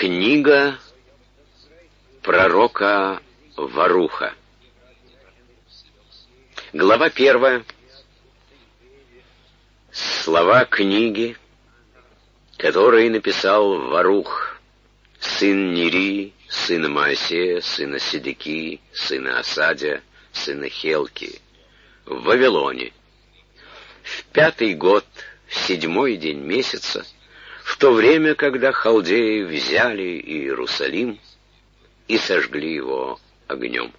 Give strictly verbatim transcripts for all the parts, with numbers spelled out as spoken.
Книга пророка Варуха. Глава первая. Слова книги, которые написал Варух, сын Нерии, сына Моисея, сына Седекии, сына Асадия, сына Хелки, в Вавилоне, в пятый год, в седьмой день месяца, в то время, когда халдеи взяли Иерусалим и сожгли его огнем.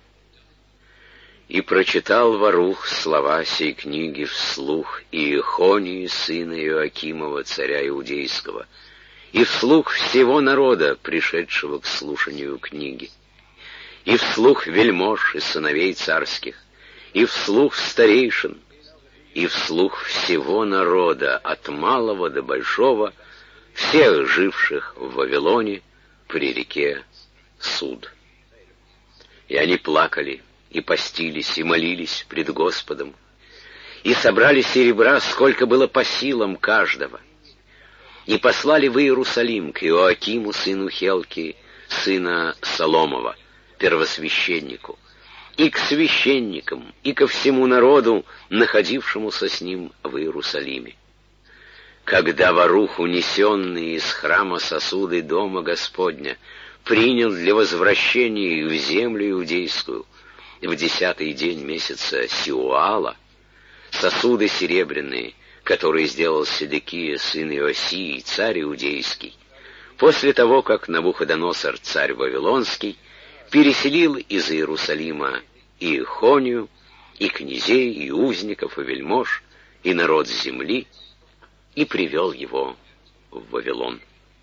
И прочитал Варух слова сей книги вслух Иехонии, сына Иоакимова, царя Иудейского, и вслух всего народа, пришедшего к слушанию книги, и вслух вельмож и сыновей царских, и вслух старейшин, и вслух всего народа, от малого до большого, всех живших в Вавилоне при реке Суд. И они плакали, и постились, и молились пред Господом, и собрали серебра, сколько было по силам каждого, и послали в Иерусалим к Иоакиму, сыну Хелки, сына Соломова, первосвященнику, и к священникам, и ко всему народу, находившемуся с ним в Иерусалиме. Когда Варух, унесенный из храма сосуды дома Господня, принял для возвращения их в землю иудейскую в десятый день месяца Сиуала сосуды серебряные, которые сделал Седекия, сын Иосии, царь иудейский, после того, как Навуходоносор, царь вавилонский, переселил из Иерусалима и Ихонию, и князей, и узников, и вельмож, и народ земли, и привел его в Вавилон.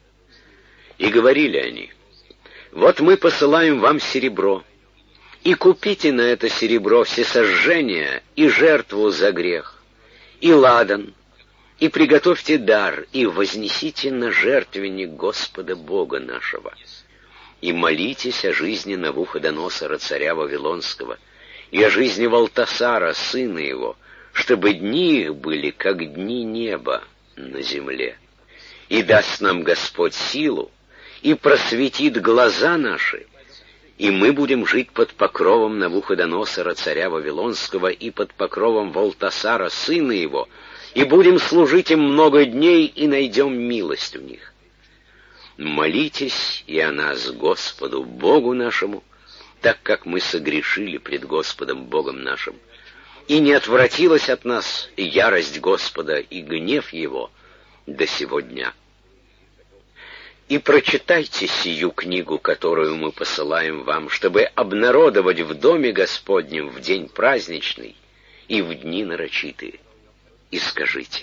И говорили они: вот мы посылаем вам серебро, и купите на это серебро всесожжение и жертву за грех, и ладан, и приготовьте дар, и вознесите на жертвенник Господа Бога нашего, и молитесь о жизни Навуходоносора, царя Вавилонского, и о жизни Валтасара, сына его, чтобы дни их были, как дни неба на земле. И даст нам Господь силу, и просветит глаза наши, и мы будем жить под покровом Навуходоносора, царя Вавилонского, и под покровом Валтасара, сына его, и будем служить им много дней, и найдем милость у них. Молитесь и о нас Господу Богу нашему, так как мы согрешили пред Господом Богом нашим, и не отвратилась от нас ярость Господа и гнев Его до сего дня. И прочитайте сию книгу, которую мы посылаем вам, чтобы обнародовать в доме Господнем в день праздничный и в дни нарочитые. И скажите: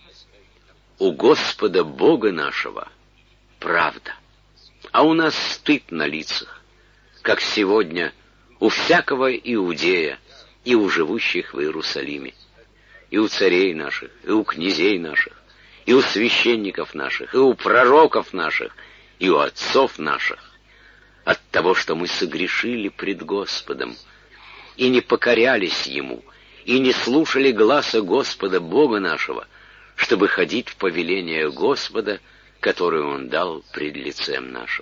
у Господа Бога нашего правда, а у нас стыд на лицах, как сегодня у всякого иудея и у живущих в Иерусалиме, и у царей наших, и у князей наших, и у священников наших, и у пророков наших, и у отцов наших, от того, что мы согрешили пред Господом, и не покорялись Ему, и не слушали гласа Господа Бога нашего, чтобы ходить в повеление Господа, которое Он дал пред лицем нашим.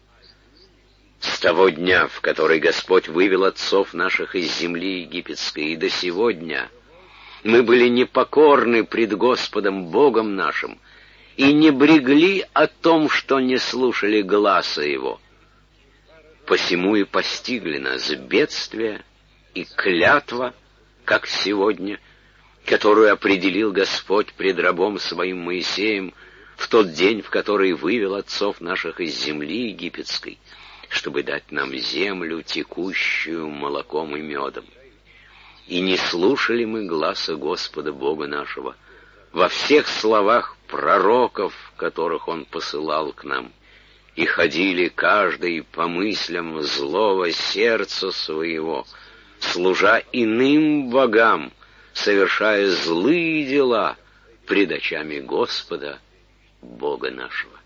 С того дня, в который Господь вывел отцов наших из земли египетской, и до сего дня мы были непокорны пред Господом Богом нашим и не брегли о том, что не слушали гласа Его. Посему и постигли нас бедствие и клятва, как сегодня, которую определил Господь пред рабом Своим Моисеем в тот день, в который вывел отцов наших из земли египетской, чтобы дать нам землю, текущую молоком и медом. И не слушали мы гласа Господа Бога нашего во всех словах пророков, которых Он посылал к нам, и ходили каждый по мыслям злого сердца своего, служа иным богам, совершая злые дела пред очами Господа Бога нашего.